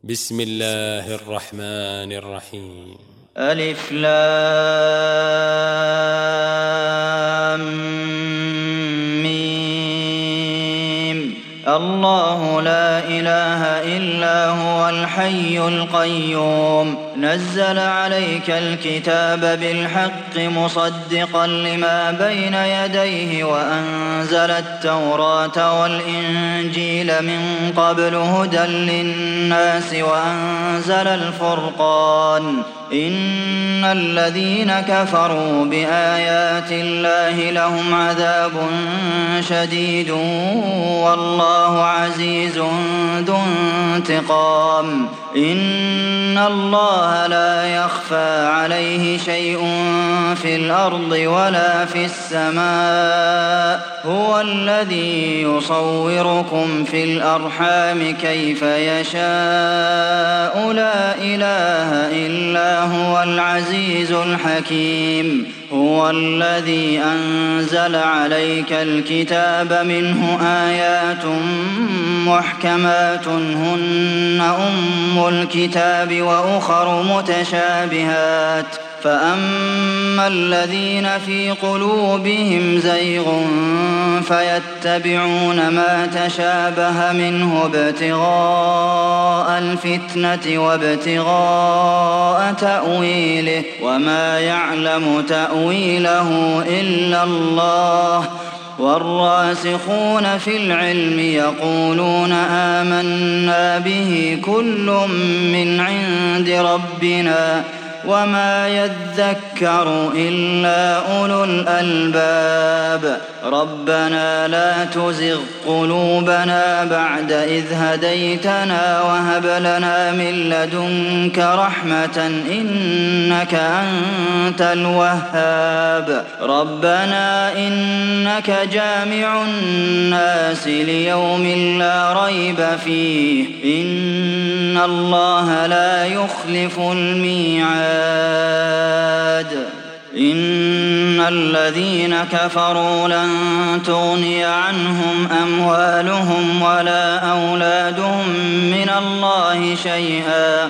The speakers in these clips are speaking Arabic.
بسم الله الرحمن الرحيم. ألف لام ميم. الله لا إله إلا هو الحي القيوم نزل عليك الكتاب بالحق مصدقا لما بين يديه وأنزل التوراة والإنجيل من قبل هدى للناس وأنزل الفرقان إن الذين كفروا بآيات الله لهم عذاب شديد والله عزيز ذو انتقام إن الله لا يخفى عليه شيء في الأرض ولا في السماء هو الذي يصوركم في الأرحام كيف يشاء لا إله إلا هو العزيز الحكيم هو الذي أنزل عليك الكتاب منه آيات محكمات هن أم الكتاب وأخر متشابهات فأما الذين في قلوبهم زيغ فيتبعون ما تشابه منه ابتغاء الفتنة وابتغاء تأويله وما يعلم تأويله إلا الله والراسخون في العلم يقولون آمنا به كل من عند ربنا وما يذكر إلا أولو الألباب ربنا لا تزغ قلوبنا بعد إذ هديتنا وهب لنا من لدنك رحمة إنك أنت الوهاب ربنا إنك جامع الناس ليوم لا ريب فيه إن الله لا يخلف الميعاد إن الذين كفروا لن تغني عنهم أموالهم ولا أولادهم من الله شيئا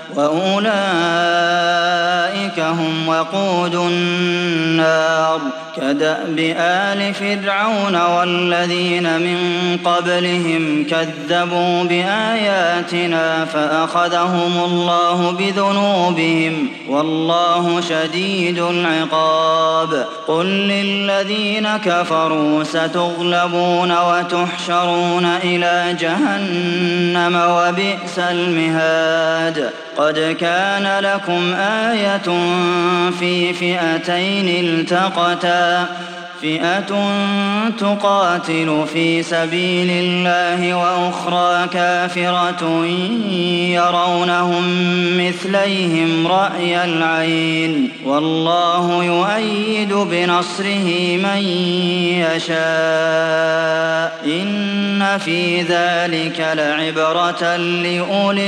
وأولئك هم وقود النار كدأب آل فرعون والذين من قبلهم كذبوا بآياتنا فأخذهم الله بذنوبهم والله شديد العقاب قل للذين كفروا ستغلبون وتحشرون إلى جهنم وبئس المهاد قد كان لكم آية في فئتين التقتا فئة تقاتل في سبيل الله وأخرى كافرة يرونهم مثليهم رأي العين والله يؤيد بنصره من يشاء إن في ذلك لعبرة لأولي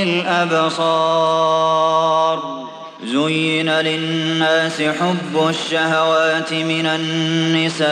الأبصار زين للناس حب الشهوات من النساء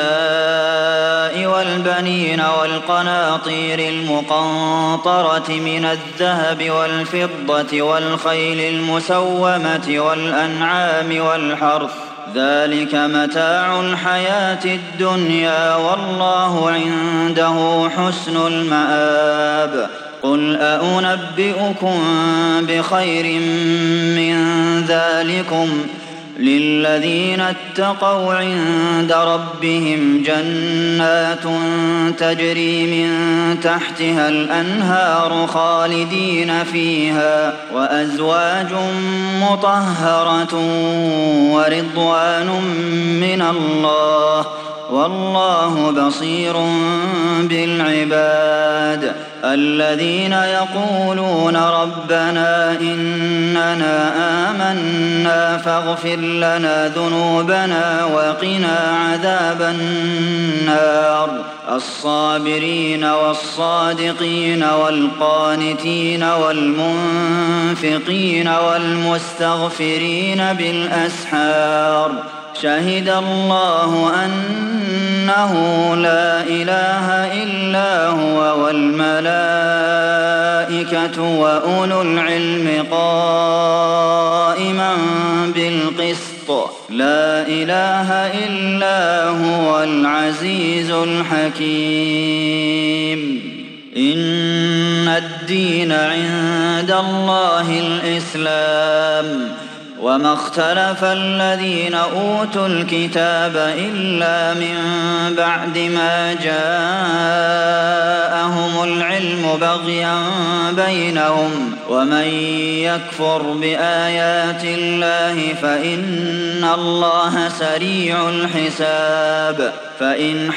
والبنين والقناطير المقنطرة من الذهب والفضة والخيل المسومة والأنعام والحرث ذلك متاع الحياة الدنيا والله عنده حسن المآب قل أنبئكم بخير من ذلكم للذين اتقوا عند ربهم جنات تجري من تحتها الأنهار خالدين فيها وأزواج مطهرة ورضوان من الله والله بصير بالعباد الذين يقولون ربنا إننا آمنا فاغفر لنا ذنوبنا وقنا عذاب النار الصابرين والصادقين والقانتين والمنفقين والمستغفرين بالأسحار شهد الله أنه لا إله إلا هو والملائكة وأولو العلم قائما بالقسط لا إله إلا هو العزيز الحكيم إن الدين عند الله الإسلام وما اختلف الذين أوتوا الكتاب إلا من بعد ما جاءهم العلم بغيا بينهم ومن يكفر بآيات الله فإن الله سريع الحساب فإن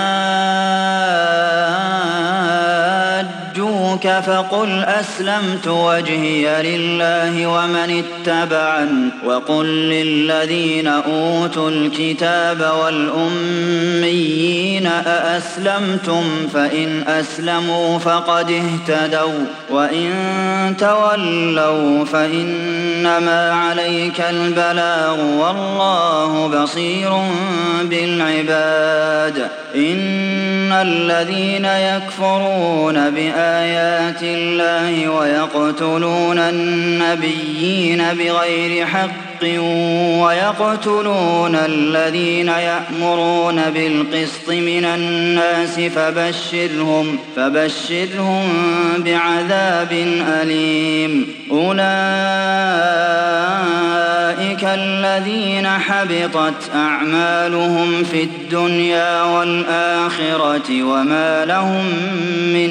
حاجوك فقل أسلمت وجهي لله ومن اتبعن وقل للذين أوتوا الكتاب والأميين أأسلمتم فإن أسلموا فقد اهتدوا وإن تولوا فإنما عليك البلاغ والله بصير بالعباد إن الذين يكفرون بآيات الله ويقتلون النبيين بغير حق ويقتلون الذين يأمرون بالقسط من الناس فبشرهم بعذاب أليم أولئك الذين حبطت أعمالهم في الدنيا والآخرة وما لهم من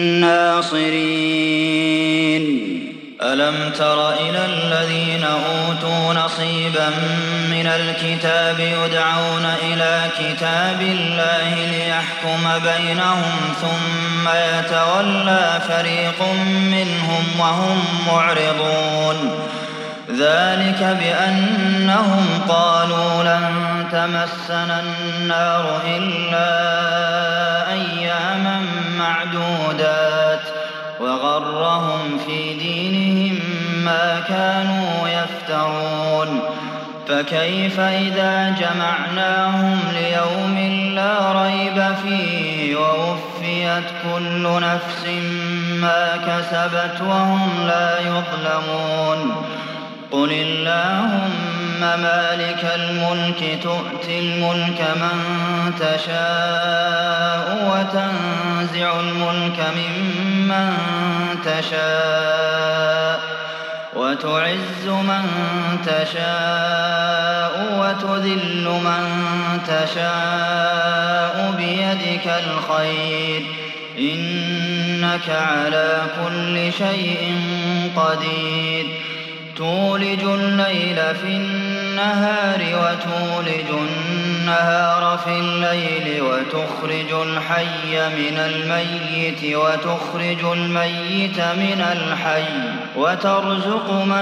ناصرين ألم تر إلى الذين أوتوا نصيبا من الكتاب يدعون إلى كتاب الله ليحكم بينهم ثم يتولى فريق منهم وهم معرضون ذلك بأنهم قالوا لن تمسنا النار إلا أياما معدودات وغرهم في دينهم ما كانوا يفترون فكيف إذا جمعناهم ليوم لا ريب فيه ووفيت كل نفس ما كسبت وهم لا يظلمون قل اللهم مالك الملك تؤتي الملك من تشاء وتنزع الملك ممن تشاء وتعز من تشاء وتذل من تشاء بيدك الخير إنك على كل شيء قدير تولج الليل في النهار وتولج النهار في الليل وتخرج الحي من الميت وتخرج الميت من الحي وترزق من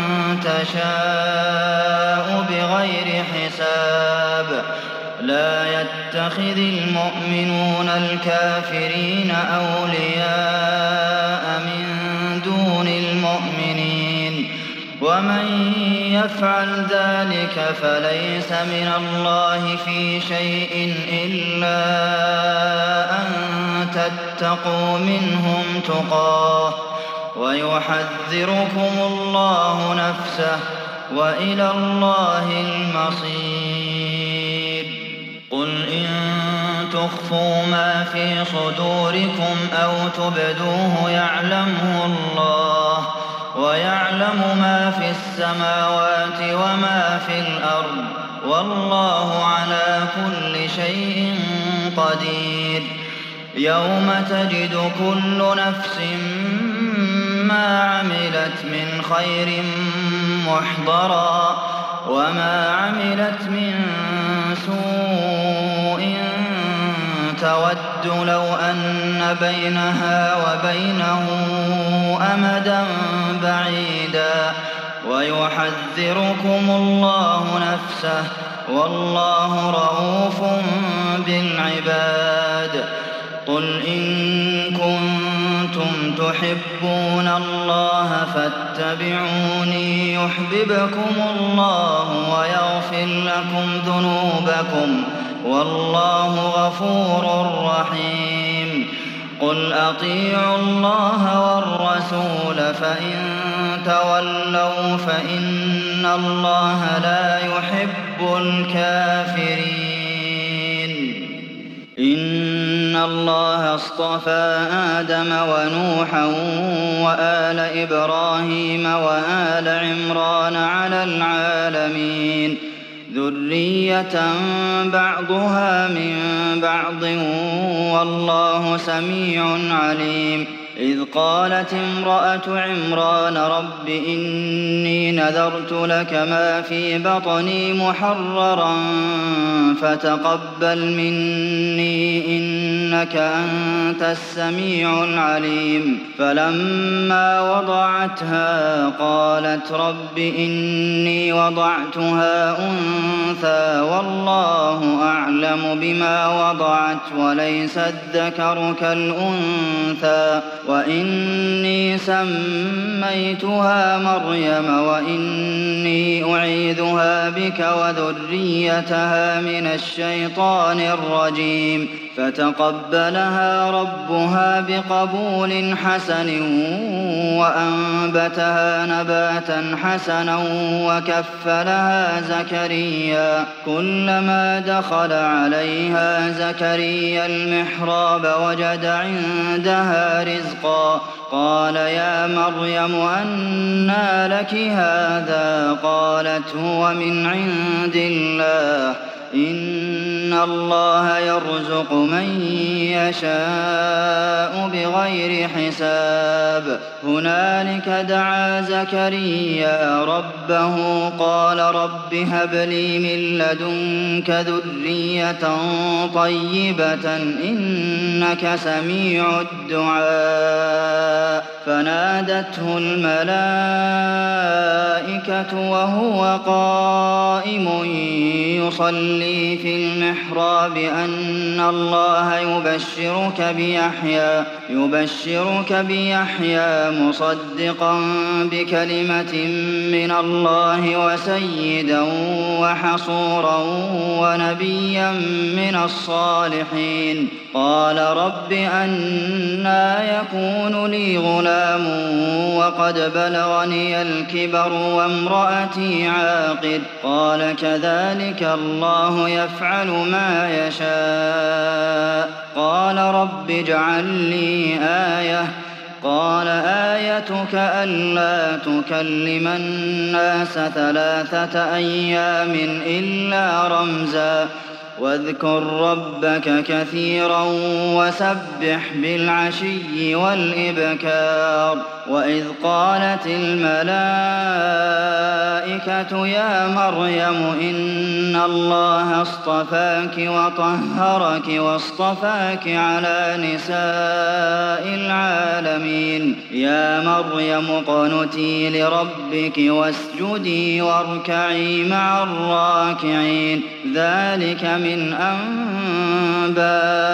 تشاء بغير حساب لا يتخذ المؤمنون الكافرين أولياء من دون المؤمنين ومن يفعل ذلك فليس من الله في شيء إلا أن تتقوا منهم تقاه ويحذركم الله نفسه وإلى الله المصير قل إن تخفوا ما في صدوركم أو تبدوه يعلمه الله ويعلم ما في السماوات وما في الأرض والله على كل شيء قدير يوم تجد كل نفس ما عملت من خير محضرا وما عملت من سوء تود لو أن بينها وبينه أمدا بعيدا ويحذركم الله نفسه والله رءوف بالعباد قل إن كنتم كنتم تحبون الله فاتبعوني يحببكم الله ويغفر لكم ذنوبكم والله غفور رحيم قل أطيعوا الله والرسول فإن تولوا فإن الله لا يحب الكافرين إن الله اصطفى آدم ونوحا وآل إبراهيم وآل عمران على العالمين ذرية بعضها من بعض والله سميع عليم إذ قالت امرأة عمران رب إني نذرت لك ما في بطني محررا فتقبل مني إنك أنت السميع العليم فلما وضعتها قالت رب إني وضعتها أنثى والله أعلم بما وضعت وليس الذكر كالأنثى وإني سميتها مريم وإني أعيذها بك وذريتها من الشيطان الرجيم فتقبلها ربها بقبول حسن وأنبتها نباتا حسنا وكفلها زكريا كلما دخل عليها زكريا المحراب وجد عندها رزقا قال يا مريم أنى لك هذا قالت هو من عند الله إن الله يرزق من يشاء بغير حساب هنالك دعا زكريا ربه قال رب هب لي من لدنك ذرية طيبة إنك سميع الدعاء فنادته الملائكة وهو قائم يصلي في المحراب أن الله يبشرك بيحيى مصدقا بكلمة من الله وسيدا وحصورا ونبيا من الصالحين قال رب أنى يكون لي غلام وقد بلغني الكبر وامرأتي عاقر قال كذلك الله يفعل ما يشاء قال رب اجعل لي آية قال آيتك ألا تكلم الناس 3 أيام إلا رمزا واذكر ربك كثيرا وسبح بالعشي والإبكار وإذ قالت الملائكة يا مريم إن الله اصطفاك وطهرك واصطفاك على نساء العالمين يا مريم اقنتي لربك واسجدي واركعي مع الراكعين ذلك من أنباء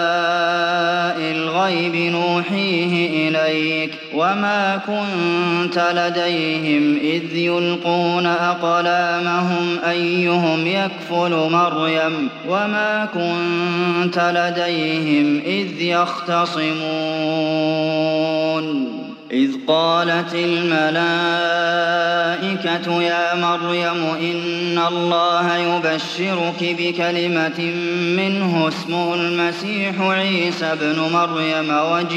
الغيب نوحيه إليك وما كنت لديهم إذ يلقون أقلامهم أيهم يكفل مريم وما كنت لديهم إذ يختصمون إذ قالت الملائكة يا مريم إن الله يبشرك بكلمة منه اسمه المسيح عيسى ابن مريم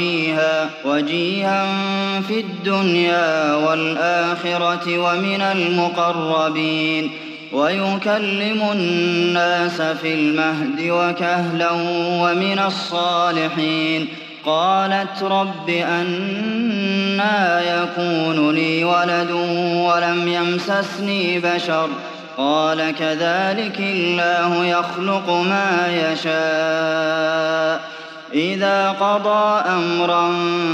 وجيها في الدنيا والآخرة ومن المقربين ويكلم الناس في المهد وكهلا ومن الصالحين قالت رب أنى يكون لي ولد ولم يمسسني بشر قال كذلك الله يخلق ما يشاء إذا قضى أمرا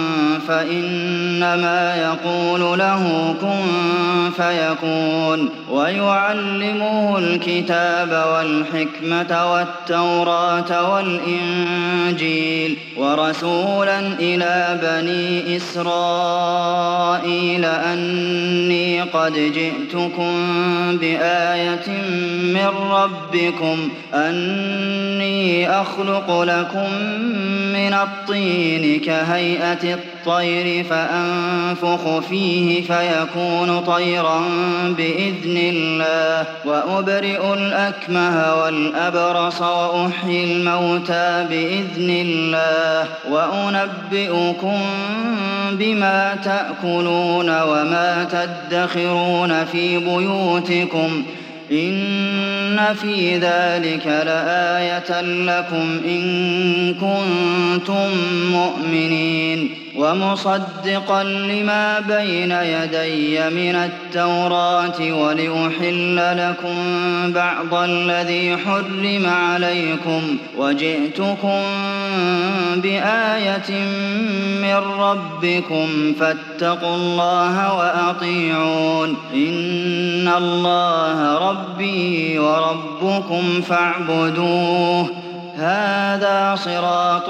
فإنما يقول له كن فيكون ويعلمه الكتاب والحكمة والتوراة والإنجيل ورسولا إلى بني إسرائيل أني قد جئتكم بآية من ربكم أني أخلق لكم من الطين كهيئة الطير فأنفخ فيه فيكون طيرا بإذن الله وأبرئ الأكمه والأبرص وأحيي الموتى بإذن الله وأنبئكم بما تأكلون وما تدخرون في بيوتكم إن في ذلك لآية لكم إن كنتم مؤمنين ومصدقا لما بين يدي من التوراة ولأحل لكم بعض الذي حرم عليكم وجئتكم بآية من ربكم فاتقوا الله وأطيعون إن الله ربي وربكم فاعبدوه هذا صراط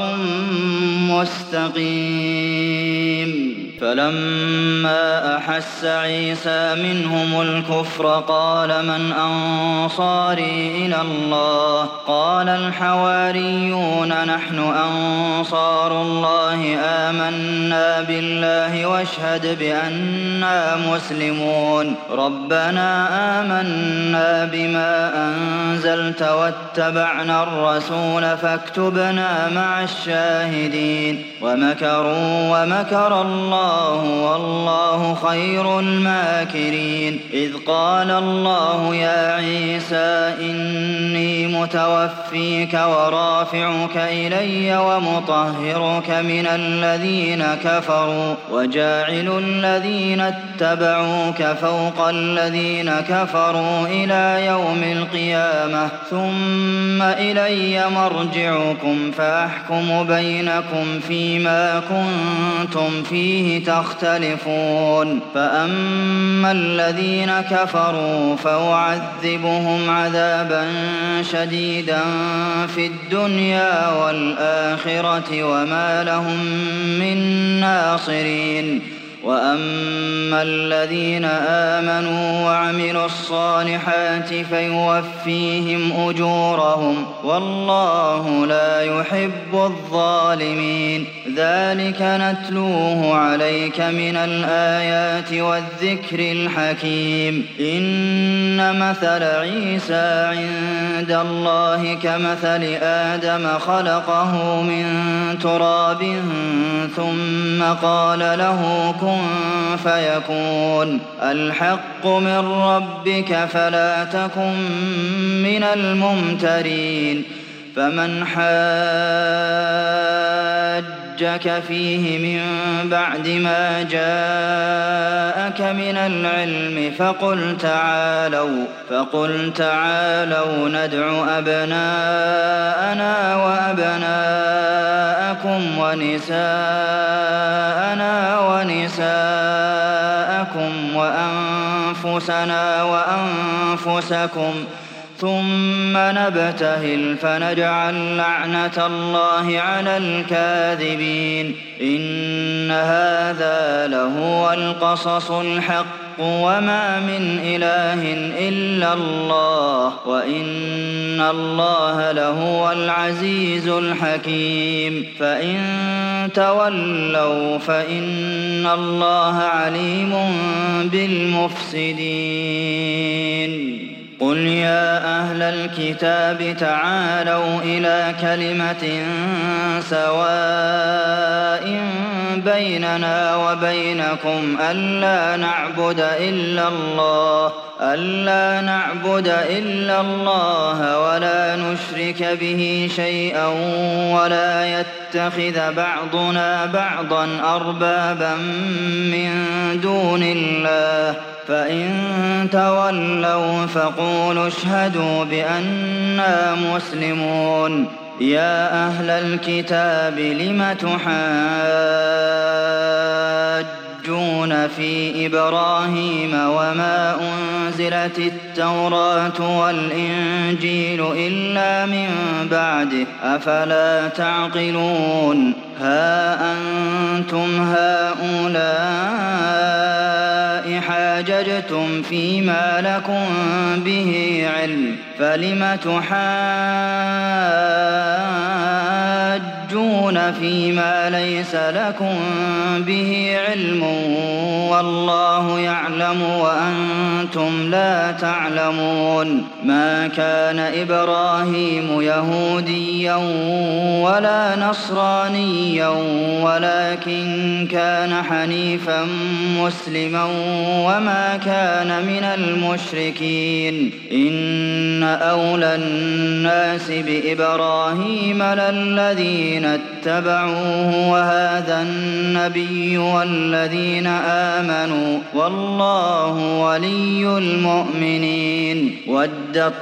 مستقيم فلما أحس عيسى منهم الكفر قال من أنصاري إلى الله قال الحواريون نحن أنصار الله آمنا بالله واشهد بأننا مسلمون ربنا آمنا بما أنزلت واتبعنا الرسول فاكتبنا مع الشاهدين ومكروا ومكر الله والله خير الماكرين إذ قال الله يا عيسى إني متوفيك ورافعك إلي ومطهرك من الذين كفروا وجاعل الذين اتبعوك فوق الذين كفروا إلى يوم القيامة ثم إلي مرجعكم فأحكم بينكم فيما كنتم فيه تختلفون فأما الذين كفروا فأعذبهم عذابا شديدا في الدنيا والآخرة وما لهم من ناصرين وأما الذين آمنوا وعملوا الصالحات فيوفيهم أجورهم والله لا يحب الظالمين ذلك نتلوه عليك من الآيات والذكر الحكيم إن مثل عيسى عند الله كمثل آدم خلقه من تراب ثم قال له كن فيكون الحق من ربك فلا تكن من الممترين فمن حاجك فيه من بعد ما جاءك من العلم فقل تعالوا ندع أبناءنا وأبناءكم ونساءنا ونساءكم وأنفسنا وأنفسكم ثم نبتهل فنجعل لعنة الله على الكاذبين إن هذا لهو القصص الحق وما من إله إلا الله وإن الله لهو العزيز الحكيم فإن تولوا فإن الله عليم بالمفسدين قل يا أهل الكتاب تعالوا إلى كلمة سواء بيننا وبينكم ألا نعبد إلا الله ولا نشرك به شيئا ولا يتخذ بعضنا بعضا أربابا من دون الله فإن تولوا فقولوا اشهدوا بأننا مسلمون يا أهل الكتاب لم تحاجون في إبراهيم وما أنزلت التوراة والإنجيل إلا من بعده أفلا تعقلون ها أنتم هؤلاء حاججتم فيما لكم به علم فلم تحاجون فيما ليس لكم به علم والله يعلم وأنتم لا تعلمون ما كان إبراهيم يهوديا ولا نصرانيا ولكن كان حنيفا مسلما وما كان من المشركين إن أولى الناس بإبراهيم للذين اتبعوه وهذا النبي والذين آمنوا والله ولي المؤمنين ودت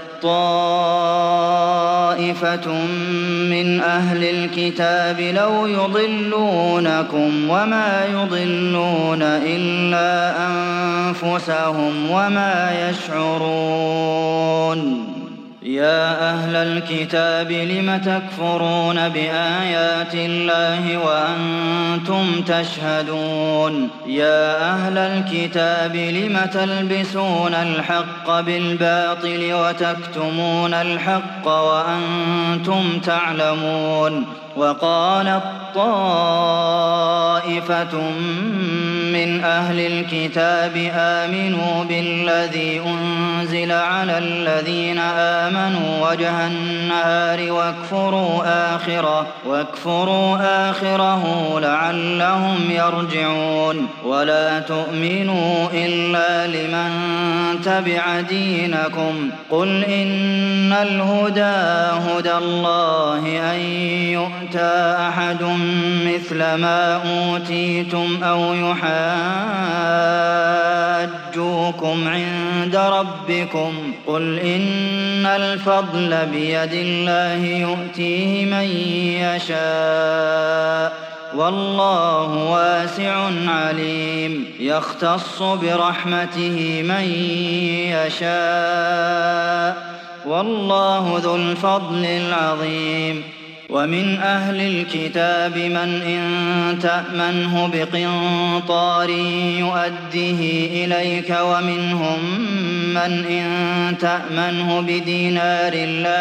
طائفة من أهل الكتاب لو يضلونكم وما يضلون إلا أنفسهم وما يشعرون يا أهل الكتاب لم تكفرون بآيات الله وأنتم تشهدون يا أهل الكتاب لم تلبسون الحق بالباطل وتكتمون الحق وأنتم تعلمون وقالت طائفة من أهل الكتاب آمنوا بالذي أنزل على الذين آمنوا وجه النهار واكفروا آخره لعلهم يرجعون ولا تؤمنوا إلا لمن تبع دينكم قل إن الهدى هدى الله أن يؤتى أحد مثل ما أوتيتم أو يحاجوكم عند ربكم قل إن الفضل بيد الله يؤتيه من يشاء والله واسع عليم يختص برحمته من يشاء والله ذو الفضل العظيم ومن أهل الكتاب من إن تأمنه بقنطار يؤديه إليك ومنهم من إن تأمنه بدينار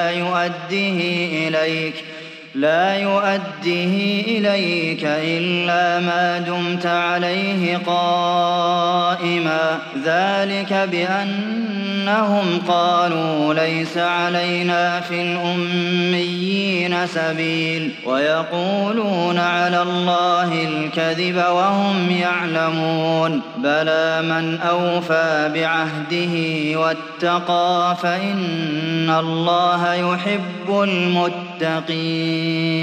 لا يؤديه إليك إلا ما دمت عليه قائما ذلك بأنهم قالوا ليس علينا في الأميين سبيل ويقولون على الله الكذب وهم يعلمون بلى من أوفى بعهده واتقى فإن الله يحب المتقين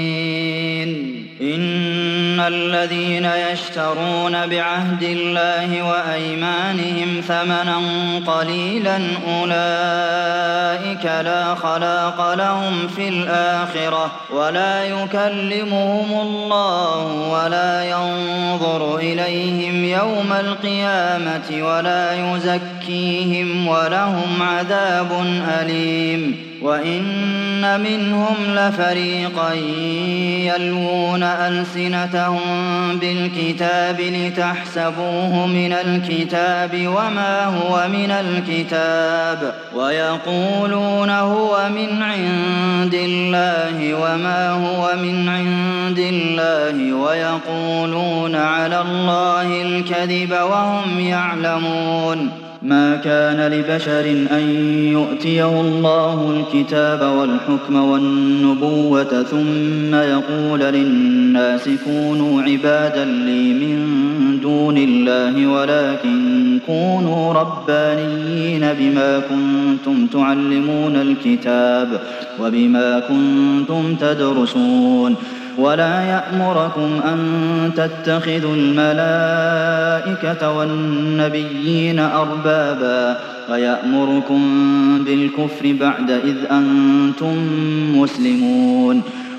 إن الذين يشترون بعهد الله وأيمانهم ثمنا قليلا أولئك لا خلاق لهم في الآخرة ولا يكلمهم الله ولا ينظر إليهم يوم القيامة ولا يزكيهم ولهم عذاب أليم وإن منهم لفريقا يلوون ألسنتهم بالكتاب لتحسبوه من الكتاب وما هو من الكتاب ويقولون هو من عند الله وما هو من عند الله ويقولون على الله الكذب وهم يعلمون ما كان لبشر أن يؤتيه الله الكتاب والحكم والنبوة ثم يقول للناس كونوا عبادا لي من دون الله ولكن كونوا ربانيين بما كنتم تعلمون الكتاب وبما كنتم تدرسون ولا يأمركم أن تتخذوا الملائكة والنبيين أربابا ويأمركم بالكفر بعد إذ أنتم مسلمون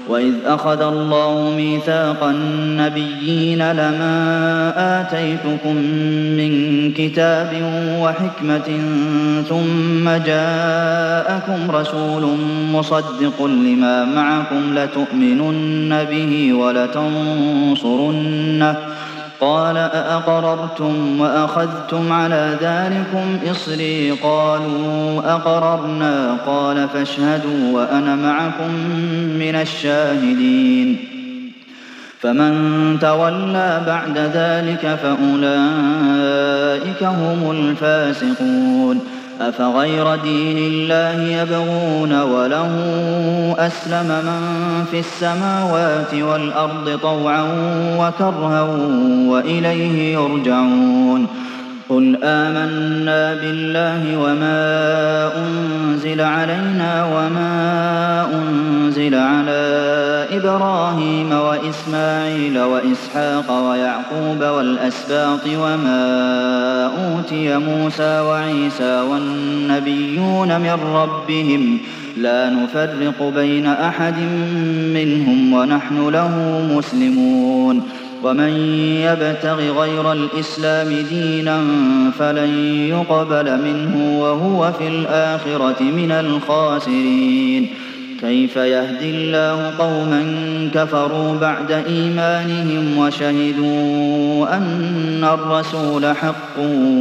وإذ أخذ الله ميثاق النبيين لما آتيتكم من كتاب وحكمة ثم جاءكم رسول مصدق لما معكم لتؤمنن به ولتنصرنه قال أأقررتم وأخذتم على ذلكم إصري قالوا أقررنا قال فاشهدوا وأنا معكم من الشاهدين فمن تولى بعد ذلك فأولئك هم الفاسقون أفغير دين الله يبغون وله أسلم من في السماوات والأرض طوعا وكرها وإليه يرجعون قل آمنا بالله وما أنزل علينا وما أنزل على إبراهيم وإسماعيل وإسحاق ويعقوب والأسباط وما أوتي موسى وعيسى والنبيون من ربهم لا نفرق بين أحد منهم ونحن له مسلمون ومن يبتغ غير الإسلام دينا فلن يقبل منه وهو في الآخرة من الخاسرين كيف يهدي الله قوما كفروا بعد إيمانهم وشهدوا أن الرسول حق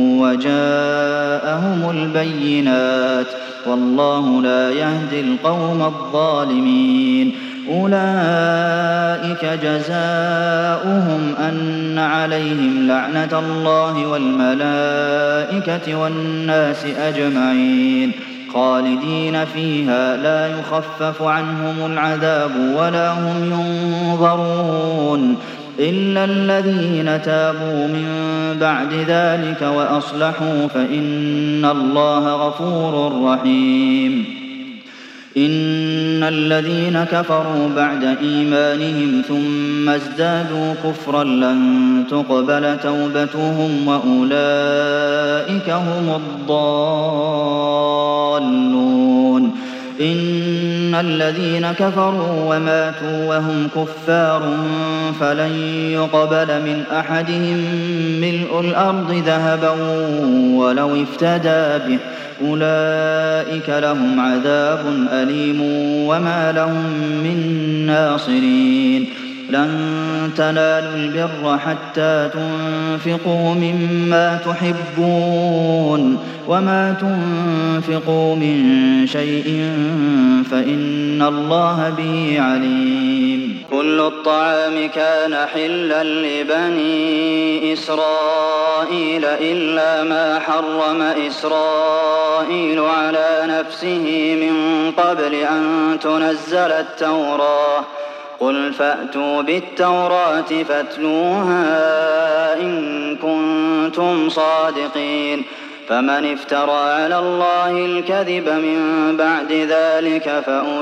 وجاءهم البينات والله لا يهدي القوم الظالمين أولئك جزاؤهم أن عليهم لعنة الله والملائكة والناس أجمعين خالدين فيها لا يخفف عنهم العذاب ولا هم ينظرون إلا الذين تابوا من بعد ذلك وأصلحوا فإن الله غفور رحيم إن الذين كفروا بعد إيمانهم ثم ازدادوا كفرا لن تقبل توبتهم وأولئك هم الضالون إن الذين كفروا وماتوا وهم كفار فلن يقبل من أحدهم ملء الأرض ذهبا ولو افتدى به أولئك لهم عذاب أليم وما لهم من ناصرين لن تنالوا البر حتى تنفقوا مما تحبون وما تنفقوا من شيء فإن الله به عليم كل الطعام كان حلا لبني إسرائيل إلا ما حرم إسرائيل على نفسه من قبل أن تنزل التوراة قل فأتوا بالتوراة فاتلوها إن كنتم صادقين فمن افترى على الله الكذب من بعد ذلك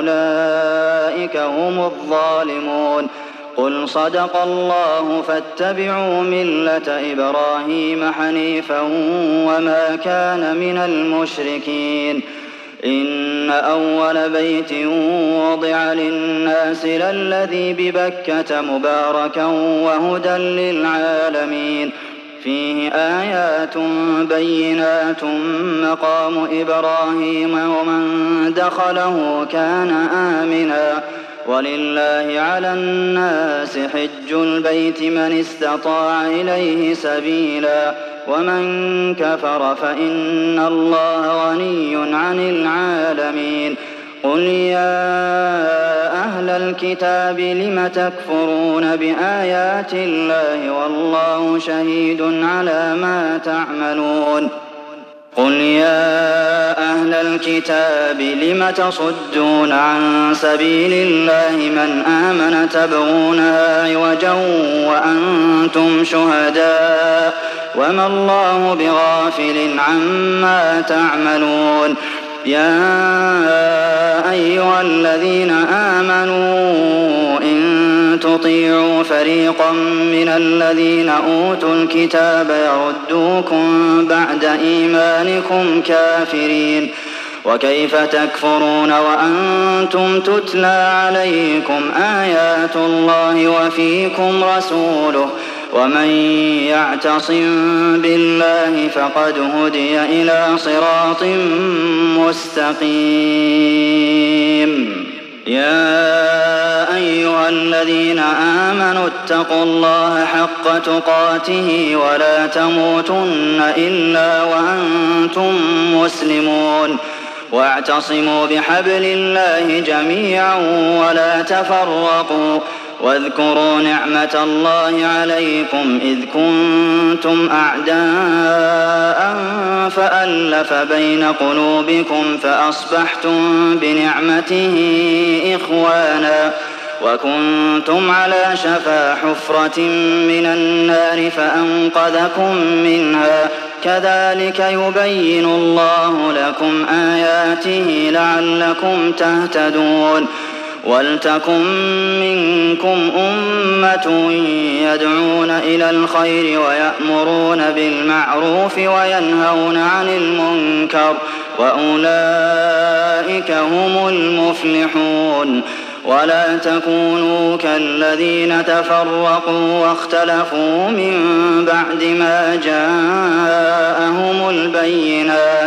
فأولئك هم الظالمون قل صدق الله فاتبعوا ملة إبراهيم حنيفا وما كان من المشركين إن أول بيت وضع للناس للذي ببكة مباركا وهدى للعالمين فيه آيات بينات مقام إبراهيم ومن دخله كان آمنا ولله على الناس حج البيت من استطاع إليه سبيلا ومن كفر فإن الله غني عن العالمين قل يا أهل الكتاب لم تكفرون بآيات الله والله شهيد على ما تعملون قل يا أهل الكتاب لم تصدون عن سبيل الله من آمن تبغونها عوجا وأنتم شهداء وما الله بغافل عما تعملون يا أيها الذين آمنوا إن تطيعوا فريقا من الذين أوتوا الكتاب يردوكم بعد إيمانكم كافرين وكيف تكفرون وأنتم تتلى عليكم آيات الله وفيكم رسوله ومن يعتصم بالله فقد هدي إلى صراط مستقيم يا أيها الذين آمنوا اتقوا الله حق تقاته ولا تموتن إلا وأنتم مسلمون واعتصموا بحبل الله جميعا ولا تفرقوا واذكروا نعمة الله عليكم إذ كنتم أعداء فألف بين قلوبكم فأصبحتم بنعمته إخوانا وكنتم على شفا حفرة من النار فأنقذكم منها كذلك يبين الله لكم آياته لعلكم تهتدون ولتكن منكم أمة يدعون إلى الخير ويأمرون بالمعروف وينهون عن المنكر وأولئك هم المفلحون ولا تكونوا كالذين تفرقوا واختلفوا من بعد ما جاءهم البينات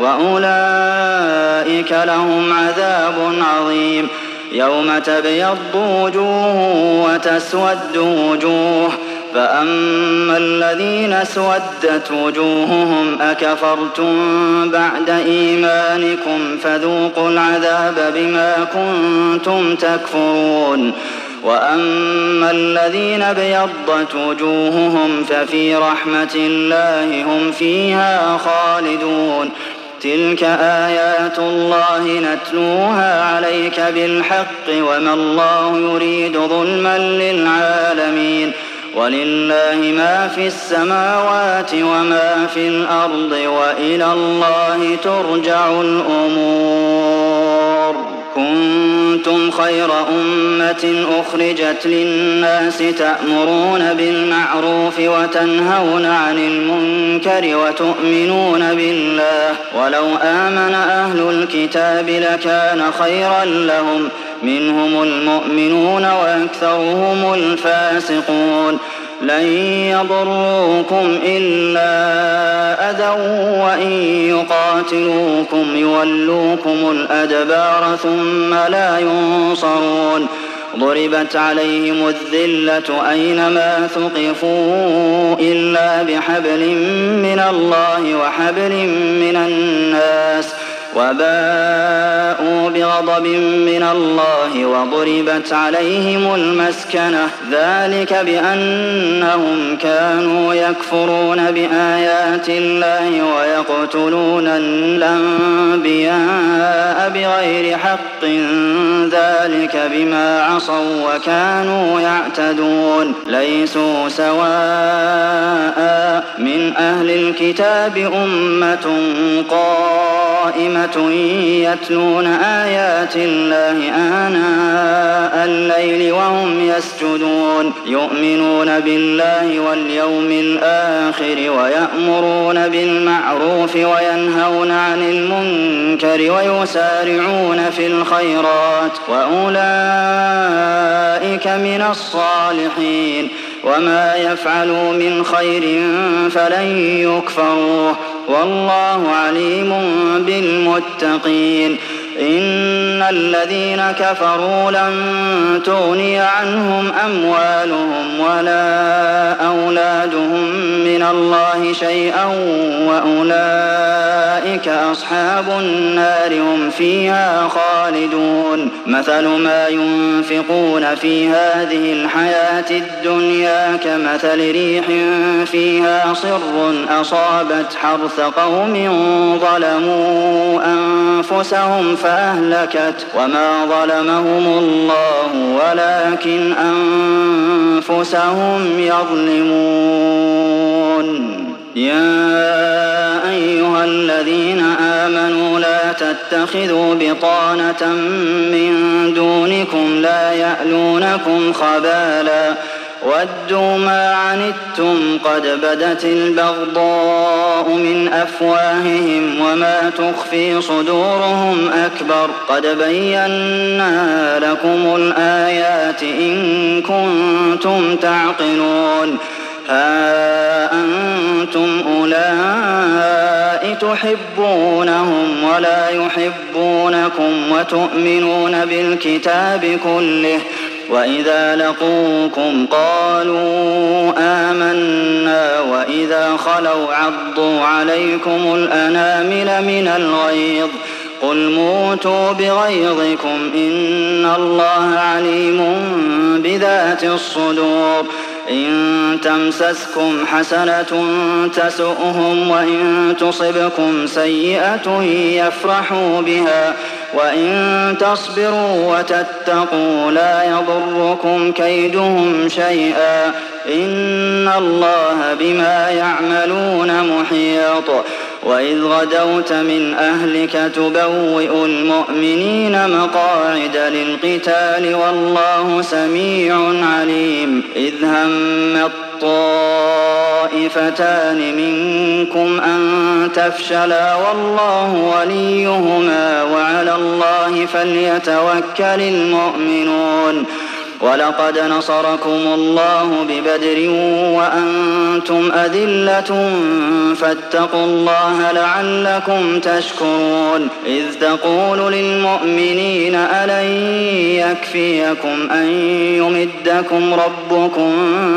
وأولئك لهم عذاب عظيم يوم تبيض وجوه وتسود وجوه فأما الذين اسودت وجوههم أكفرتم بعد إيمانكم فذوقوا العذاب بما كنتم تكفرون وأما الذين ابيضت وجوههم ففي رحمة الله هم فيها خالدون تلك آيات الله نتلوها عليك بالحق وما الله يريد ظلما للعالمين ولله ما في السماوات وما في الأرض وإلى الله ترجع الأمور كنتم خير أمة أخرجت للناس تأمرون بالمعروف وتنهون عن المنكر وتؤمنون بالله ولو آمن أهل الكتاب لكان خيرا لهم منهم المؤمنون وأكثرهم الفاسقون لن يضروكم إلا أذى وإن يقاتلوكم يولوكم الأدبار ثم لا ينصرون ضربت عليهم الذلة أينما ثقفوا إلا بحبل من الله وحبل من الناس وباءوا بغضب من الله وضربت عليهم المسكنة ذلك بأنهم كانوا يكفرون بآيات الله ويقتلون الأنبياء بغير حق ذلك بما عصوا وكانوا يعتدون ليسوا سواء من أهل الكتاب أمة قائمة يتلون آيات الله آناء الليل وهم يسجدون يؤمنون بالله واليوم الآخر ويأمرون بالمعروف وينهون عن المنكر ويسارعون في الخيرات وأولئك من الصالحين وما يفعلوا من خير فلن يكفروه والله عليم بالمتقين إن الذين كفروا لن تغني عنهم أموالهم ولا أولادهم من الله شيئا وأولئك أصحاب النار هم فيها خالدون مثل ما ينفقون في هذه الحياة الدنيا كمثل ريح فيها صر أصابت حرث قوم ظلموا أنفسهم فأهلكت وما ظلمهم الله ولكن أنفسهم يظلمون يا أيها الذين آمنوا لا تتخذوا بطانة من دونكم لا يألونكم خبالا وَدُّوا مَا عَنِتُّمْ قَدْ بَدَتِ الْبَغْضَاءُ مِنْ أَفْوَاهِهِمْ وَمَا تُخْفِي صُدُورُهُمْ أَكْبَرُ قَدْ بَيَّنَّا لَكُمُ الْآيَاتِ إِن كُنتُمْ تَعْقِلُونَ ها أنتم أولئك تحبونهم ولا يحبونكم وتؤمنون بالكتاب كله وإذا لقوكم قالوا آمنا وإذا خلوا عضوا عليكم الأنامل من الغيظ قل موتوا بغيظكم إن الله عليم بذات الصدور إن تمسسكم حسنة تسؤهم وإن تصبكم سيئة يفرحوا بها وإن تصبروا وتتقوا لا يضركم كيدهم شيئا إن الله بما يعملون محيط وإذ غدوت من أهلك تبوئ المؤمنين مقاعد للقتال والله سميع عليم إذ هم الطائفتان منكم أن تفشلا والله وليهما وعلى الله فليتوكل المؤمنون ولقد نصركم الله ببدر وأنتم أذلة فاتقوا الله لعلكم تشكرون إذ تقول للمؤمنين ألن يكفيكم أن يمدكم ربكم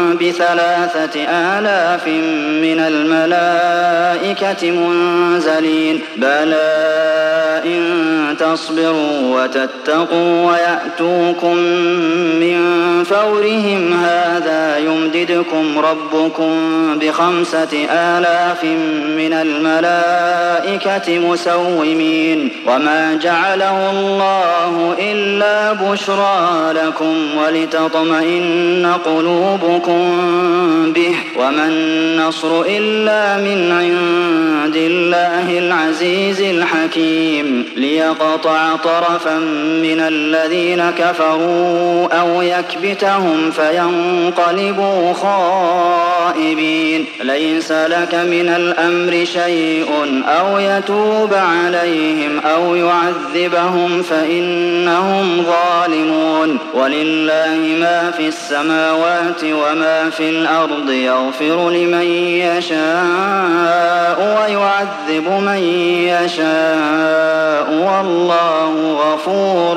ب3,000 من الملائكة منزلين بلى إن تصبروا وتتقوا ويأتوكم من فورهم هذا يمددكم ربكم ب5,000 من الملائكة مسومين وما جعله الله إلا بشرى لكم ولتطمئن قلوبكم به وما النصر إلا من عند الله العزيز الحكيم ليقطع طرفا من الذين كفروا أو يكبتهم فينقلبوا خائبين ليس لك من الأمر شيء أو يتوب عليهم أو يعذبهم فإنهم ظالمون ولله ما في السماوات وما في الأرض يغفر لمن يشاء ويعذب من يشاء والله غفور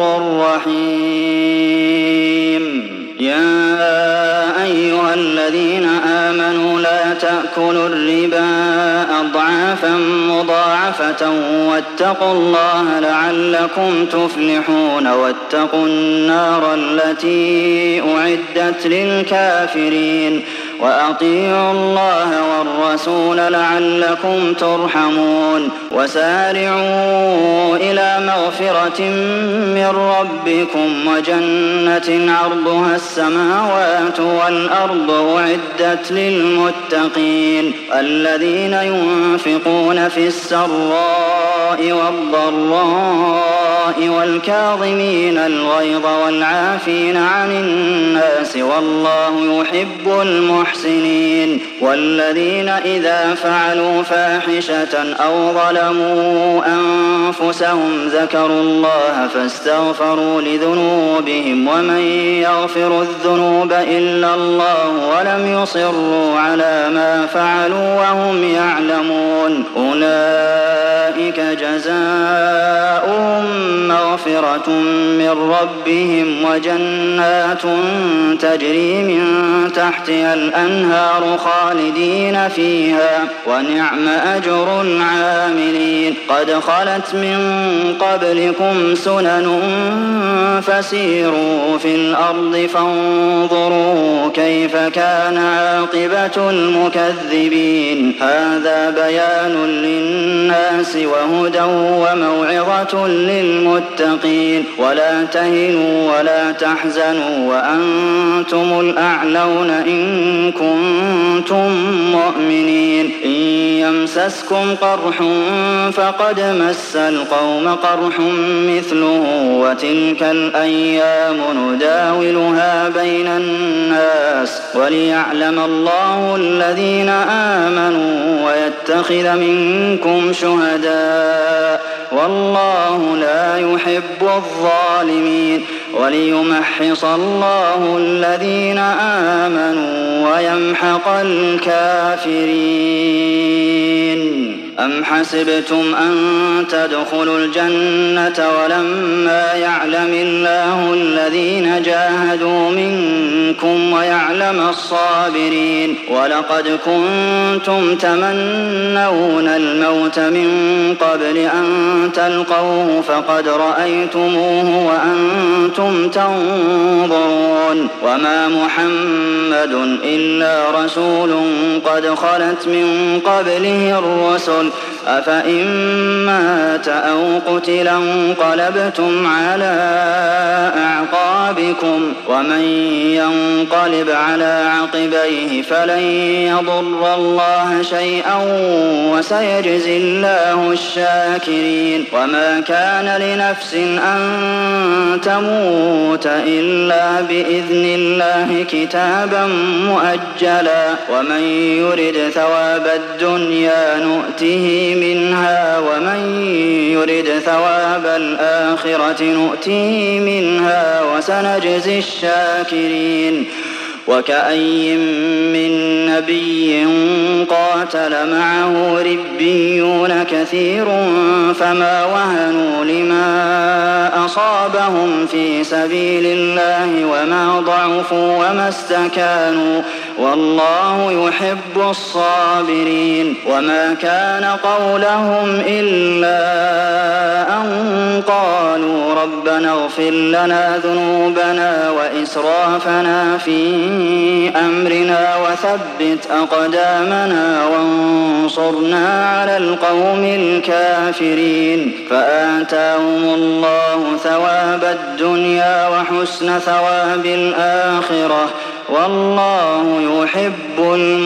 رحيم يا أيها الذين آمنوا لا تأكلوا الربا أضعافا مضاعفة واتقوا الله لعلكم تفلحون واتقوا النار التي أعدت للكافرين وأطيعوا الله والرسول لعلكم ترحمون وسارعوا إلى مغفرة من ربكم وجنة عرضها السماوات والأرض أعدت للمتقين الذين ينفقون في السراء والضراء والكاظمين الغيظ والعافين عن الناس والله يحب المحسنين والذين إذا فعلوا فاحشة أو ظلموا أنفسهم ذكروا الله فاستغفروا لذنوبهم ومن يغفر الذنوب إلا الله ولم يصروا على ما فعلوا وهم يعلمون أولئك جزاؤهم مغفرة من ربهم وجنات تجري من تحتها الأنهار خالدين فيها ونعم أجر العاملين قد خلت من قبلكم سنن فسيروا في الأرض فانظروا كيف كان عاقبة المكذبين هذا بيان للناس وهدى وموعظة للمتقين ولا تهنوا ولا تحزنوا وأنتم الأعلون إن كنتم مؤمنين إن يمسسكم قرح فقد مس القوم قرح مثله وتلك الأيام نداولها بين الناس وليعلم الله الذين آمنوا ويتخذ منكم شهداء والله لا يحب الظالمين وليمحص الله الذين آمنوا ويمحق الكافرين. أم حسبتم أن تدخلوا الجنة ولما يعلم الله الذين جاهدوا منكم ويعلم الصابرين ولقد كنتم تمنون الموت من قبل أن تلقوه فقد رأيتموه وأنتم تنظرون وما محمد إلا رسول قد خلت من قبله الرسل أفإن مات أو قتل انقلبتم على أعقابكم ومن ينقلب على عقبيه فلن يضر الله شيئا وسيجزي الله الشاكرين. وما كان لنفس أن تموت إلا بإذن الله كتابا مؤجلا ومن يرد ثواب الدنيا نؤته منها ومن يرد ثواب الآخرة نؤته منها وسنجزي الشاكرين. وكأي من نبي قاتل معه ربيون كثير فما وهنوا لما أصابهم في سبيل الله وما ضعفوا وما استكانوا والله يحب الصابرين. وما كان قولهم إلا أن قالوا ربنا اغفر لنا ذنوبنا وإسرافنا في أمرنا وثبت أقدامنا وانصرنا على القوم الكافرين. فآتاهم الله ثواب الدنيا وحسن ثواب الآخرة والله يحب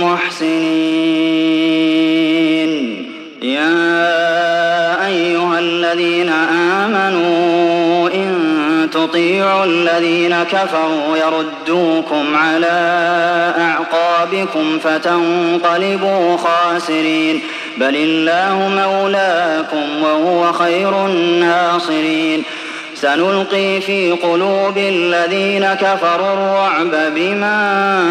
المحسنين. يا أيها الذين آمنوا إن تطيعوا الذين كفروا يردوكم على أعقابكم فتنقلبوا خاسرين بل الله مولاكم وهو خير الناصرين. سنلقي في قلوب الذين كفروا الرعب بما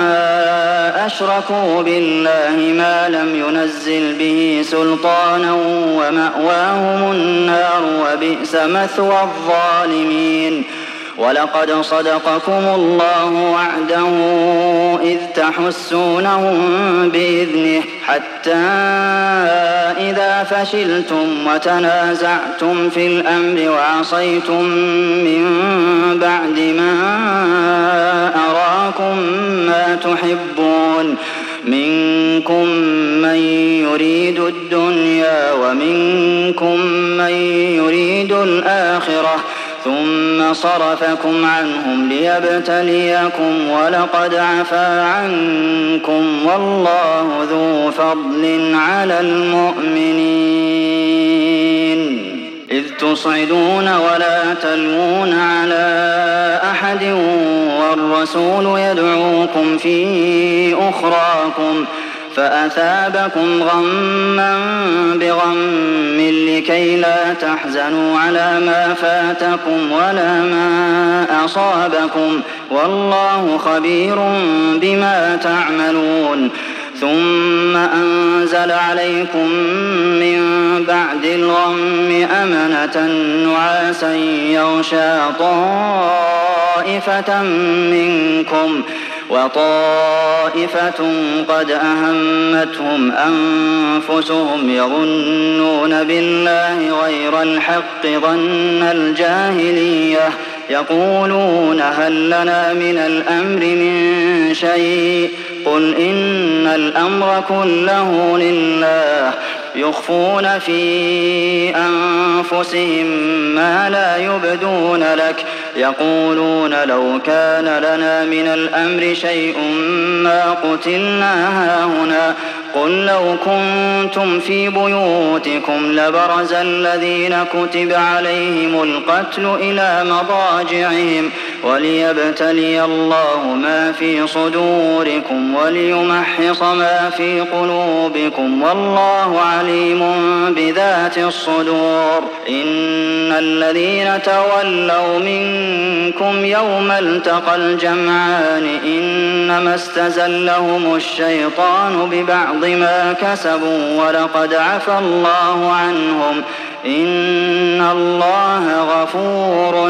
أشركوا بالله ما لم ينزل به سلطانا ومأواهم النار وبئس مثوى الظالمين. ولقد صدقكم الله وعده إذ تحسونهم بإذنه حتى إذا فشلتم وتنازعتم في الأمر وعصيتم من بعد ما أراكم ما تحبون منكم من يريد الدنيا ومنكم من يريد الآخرة ثم صرفكم عنهم ليبتليكم ولقد عفا عنكم والله ذو فضل على المؤمنين. إذ تصعدون ولا تلوون على أحد والرسول يدعوكم في أخراكم فأثابكم غما بغم لكي لا تحزنوا على ما فاتكم ولا ما أصابكم والله خبير بما تعملون. ثم أنزل عليكم من بعد الغم أمنة نعاسا يغشى طائفة منكم وطائفة قد أهمتهم أنفسهم يظنون بالله غير الحق ظن الجاهلية يقولون هل لنا من الأمر من شيء قل إن الأمر كله لله يخفون في أنفسهم ما لا يبدون لك يقولون لو كان لنا من الأمر شيء ما قتلنا هاهنا قل لو كنتم في بيوتكم لبرز الذين كتب عليهم القتل إلى مضاجعهم وليبتلي الله ما في صدوركم وليمحص ما في قلوبكم والله عليم بذات الصدور إن الذين تولوا منكم يوم التقى الجمعان إنما استزلهم الشيطان ببعض ما كسبوا ولقد عفى الله عنهم إن الله غفور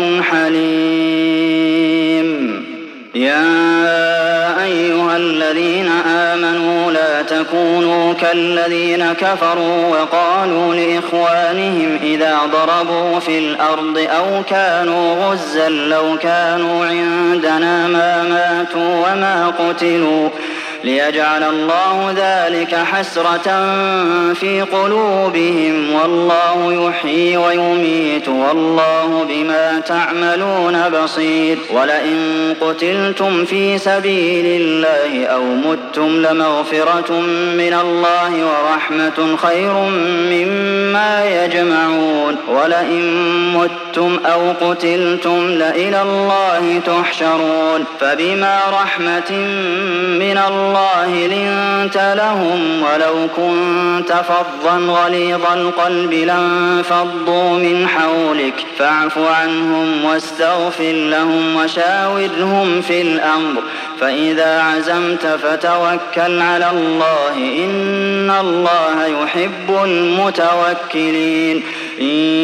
حليم يا أيها الذين آمنوا لا تكونوا كالذين كفروا وقالوا لإخوانهم إذا ضربوا في الأرض أو كانوا غزا لو كانوا عندنا ما ماتوا وما قتلوا ليجعل الله ذلك حسرة في قلوبهم والله يحيي ويميت والله بما تعملون بصير ولئن قتلتم في سبيل الله أو متم لمغفرة من الله ورحمة خير مما يجمعون ولئن متم أو قتلتم لإلى الله تحشرون فبما رحمة من الله لنت لهم ولو كنت فظا غليظ القلب لانفضوا من حولك فاعف عنهم واستغفر لهم وشاورهم في الأمر فإذا عزمت فتوكل على الله إن الله يحب المتوكلين إن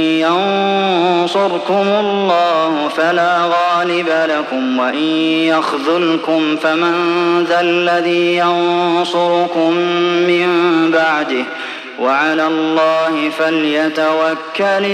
ينصركم الله فلا غالب لكم وإن يخذلكم فمن ذا الذي ينصركم من بعده وعلى الله فليتوكل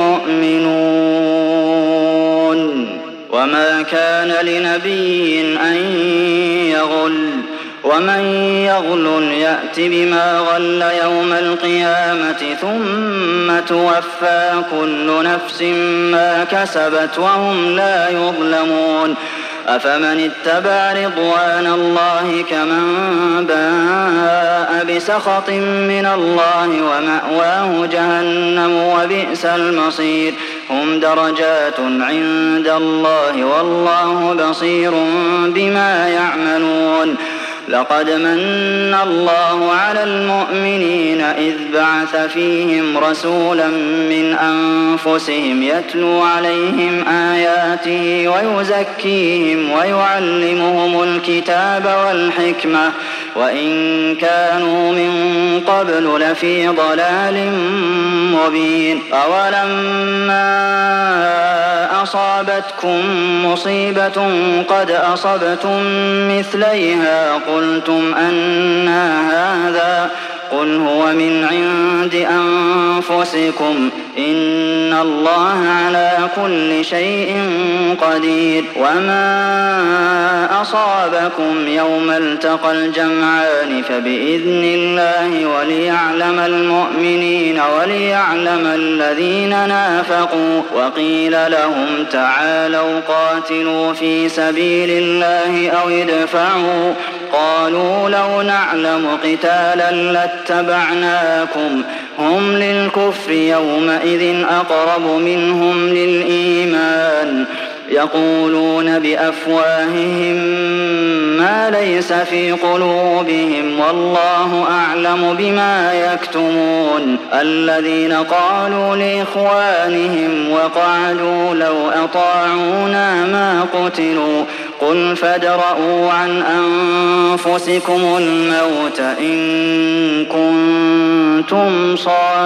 المؤمنون وما كان لنبي أن يغل ومن يغل يأت بما غل يوم القيامة ثم توفى كل نفس ما كسبت وهم لا يظلمون أفمن اتبع رضوان الله كمن باء بسخط من الله ومأواه جهنم وبئس المصير هم درجات عند الله والله بصير بما يعملون لقد من الله على المؤمنين إذ بعث فيهم رسولا من أنفسهم يتلو عليهم آياته ويزكيهم ويعلمهم الكتاب والحكمة وإن كانوا من قبل لفي ضلال مبين أولما أصابتكم مصيبة قد أصبتم مثليها قلتم أنى هذا قل هو من عند أنفسكم إن الله على كل شيء قدير وما أصابكم يوم التقى الجمعان فبإذن الله وليعلم المؤمنين وليعلم الذين نافقوا وقيل لهم تعالوا قاتلوا في سبيل الله أو ادفعوا قالوا لو نعلم قتالا لاتبعناكم هم للكفر يومئذ أقرب منهم للإيمان يقولون بأفواههم ما ليس في قلوبهم والله أعلم بما يكتمون الذين قالوا لإخوانهم وقعدوا لو أطاعونا ما قتلوا قل فادرءوا عن أنفسكم الموت إن كنتم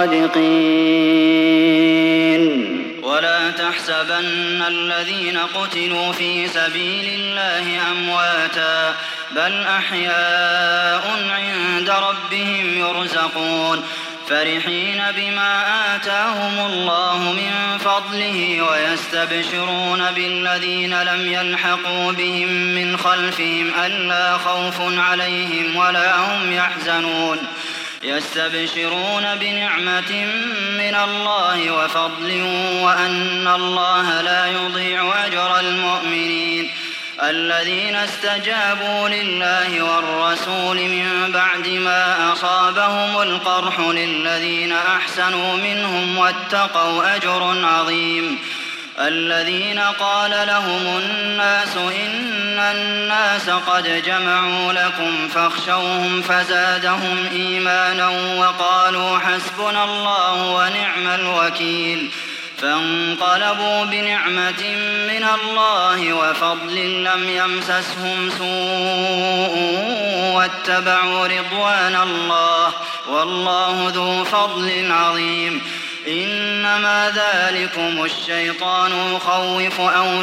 صادقين ولا تحسبن الذين قتلوا في سبيل الله أمواتا بل أحياء عند ربهم يرزقون فرحين بما آتاهم الله من فضله ويستبشرون بالذين لم يلحقوا بهم من خلفهم ألا خوف عليهم ولا هم يحزنون يستبشرون بنعمة من الله وفضل وأن الله لا يضيع أجر المؤمنين الذين استجابوا لله والرسول من بعد ما أصابهم القرح للذين أحسنوا منهم واتقوا أجر عظيم الذين قال لهم الناس إن الناس قد جمعوا لكم فاخشوهم فزادهم إيمانا وقالوا حسبنا الله ونعم الوكيل فانقلبوا بنعمة من الله وفضل لم يمسسهم سوء واتبعوا رضوان الله والله ذو فضل عظيم إنما ذلكم الشيطان يخوف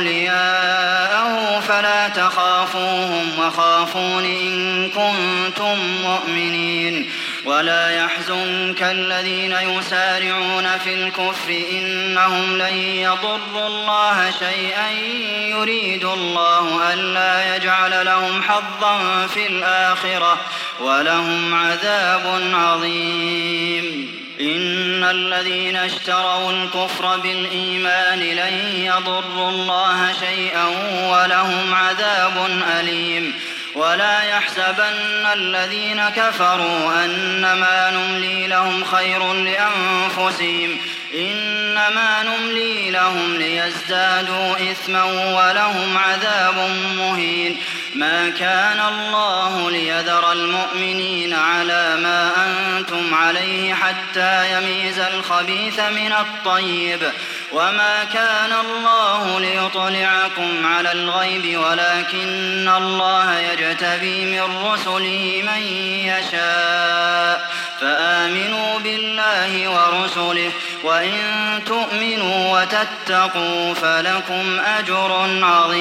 أولياءه فلا تخافوهم وخافون إن كنتم مؤمنين ولا يحزنك الذين يسارعون في الكفر إنهم لن يضروا الله شيئا يريد الله ألا يجعل لهم حظا في الآخرة ولهم عذاب عظيم إن الذين اشتروا الكفر بالإيمان لن يضروا الله شيئا ولهم عذاب أليم ولا يحسبن الذين كفروا أنما نملي لهم خير لأنفسهم إنما نملي لهم ليزدادوا إثما ولهم عذاب مهين ما كان الله ليذر المؤمنين على ما أنتم عليه حتى يميز الخبيث من الطيب وما كان الله ليطلعكم على الغيب ولكن الله يجتبي من رسله من يشاء فآمنوا بالله ورسله وإن تؤمنوا وتتقوا فلكم أجر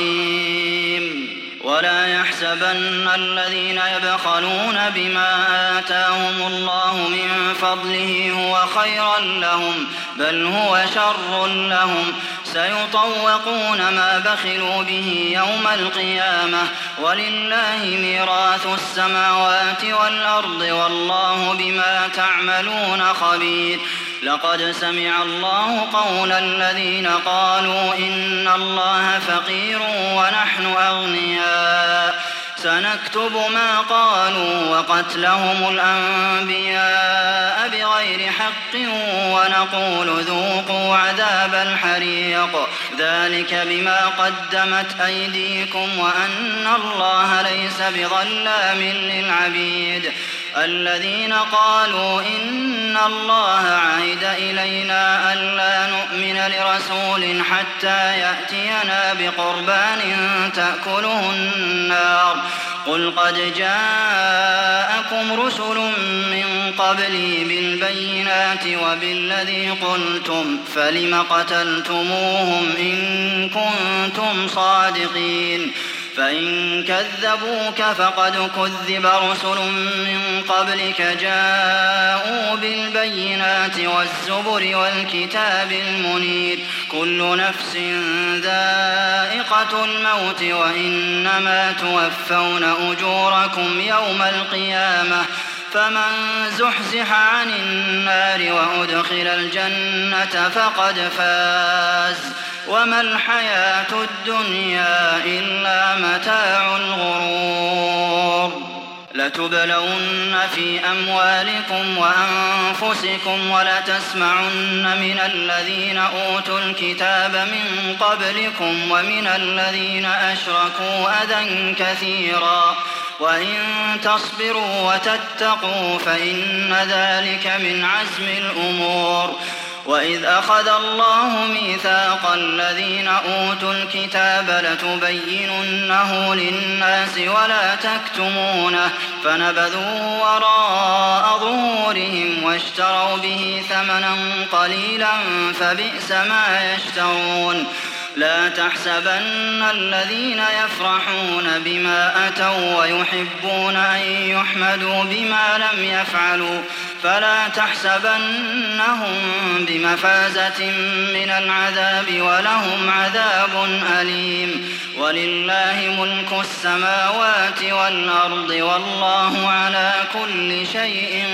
عظيم ولا يحسبن الذين يبخلون بما آتاهم الله من فضله هو خيرا لهم بل هو شر لهم سيطوقون ما بخلوا به يوم القيامة ولله ميراث السماوات والأرض والله بما تعملون خبير لقد سمع الله قول الذين قالوا إن الله فقير ونحن أغنياء سنكتب ما قالوا وقتلهم الأنبياء بغير حق ونقول ذوقوا عذاب الحريق ذلك بما قدمت أيديكم وأن الله ليس بظلام للعبيد الذين قالوا إن الله عهد إلينا ألا نؤمن لرسول حتى يأتينا بقربان تأكله النار قل قد جاءكم رسل من قبلي بالبينات وبالذي قلتم فلم قتلتموهم إن كنتم صادقين فإن كذبوك فقد كذب رسل من قبلك جاءوا بالبينات والزبر والكتاب المنير كل نفس ذائقة الموت وإنما توفون أجوركم يوم القيامة فمن زحزح عن النار وأدخل الجنة فقد فاز وما الحياة الدنيا إلا متاع الغرور لتبلون في أموالكم وأنفسكم ولتسمعن من الذين أوتوا الكتاب من قبلكم ومن الذين أشركوا أذى كثيرا وإن تصبروا وتتقوا فإن ذلك من عزم الأمور وإذ أخذ الله ميثاق الذين أوتوا الكتاب لتبيننه للناس ولا تكتمونه فنبذوه وراء ظهورهم واشتروا به ثمنا قليلا فبئس ما يشترون لا تحسبن الذين يفرحون بما أتوا ويحبون أن يحمدوا بما لم يفعلوا فلا تحسبنهم بمفازة من العذاب ولهم عذاب أليم ولله ملك السماوات والأرض والله على كل شيء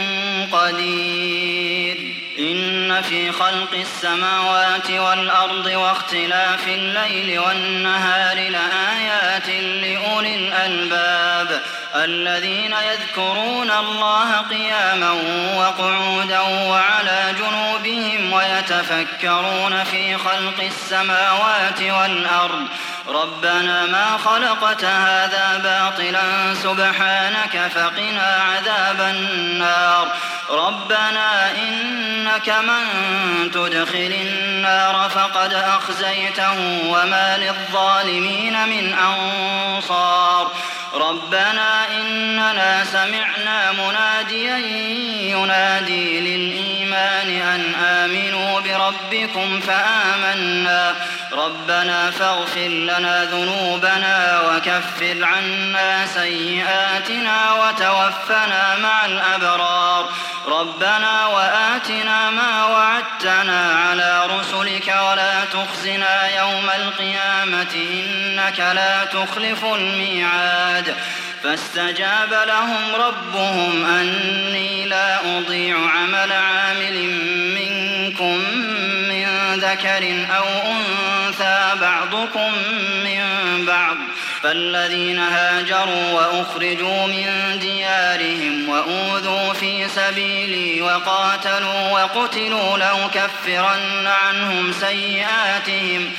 قدير إن في خلق السماوات والأرض واختلاف الليل والنهار لآيات لأولي الألباب الذين يذكرون الله قياما وقعودا وعلى جنوبهم ويتفكرون في خلق السماوات والأرض ربنا ما خلقت هذا باطلا سبحانك فقنا عذاب النار ربنا إنك من تدخل النار فقد أخزيته وما للظالمين من أنصار ربنا إننا سمعنا مناديا ينادي للإيمان أن آمنوا بربكم فآمنا ربنا فاغفر لنا ذنوبنا وكفر عنا سيئاتنا وتوفنا مع الأبرار ربنا وآتنا ما وعدتنا على رسلك ولا تخزنا يوم القيامة إنك لا تخلف الميعاد فاستجاب لهم ربهم أني لا أضيع عمل عامل منكم من ذكر أو أنثى بعضكم من بعض فالذين هاجروا وأخرجوا من ديارهم وأوذوا في سبيلي وقاتلوا وقتلوا لأكفرن عنهم سيئاتهم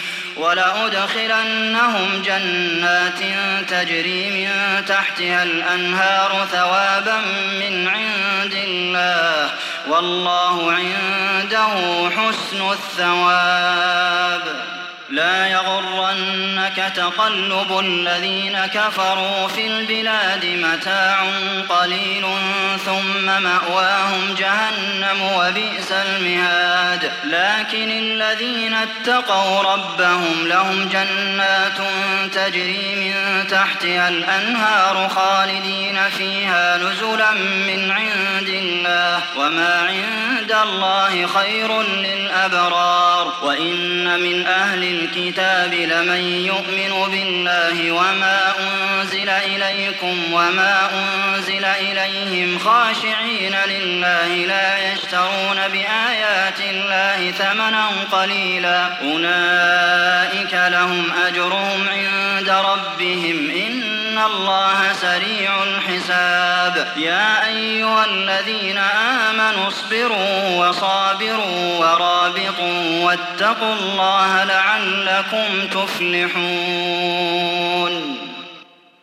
ولأدخلنهم جنات تجري من تحتها الأنهار ثوابا من عند الله والله عنده حسن الثواب لا يغرنك تقلب الذين كفروا في البلاد متاع قليل ثم مأواهم جهنم وبئس المهاد لكن الذين اتقوا ربهم لهم جنات تجري من تحتها الأنهار خالدين فيها نزلا من عند الله وما عند الله خير للأبرار وإن من أهل الكتاب لمن يؤمن بالله وما أنزل إليكم وما أنزل إليهم خاشعين لله لا يشترون بآيات الله ثمنا قليلا أولئك لهم أجرهم عند ربهم إن الله سريع الحساب يا أيها الذين آمنوا اصبروا وصابروا ورابطوا واتقوا الله لعلكم تفلحون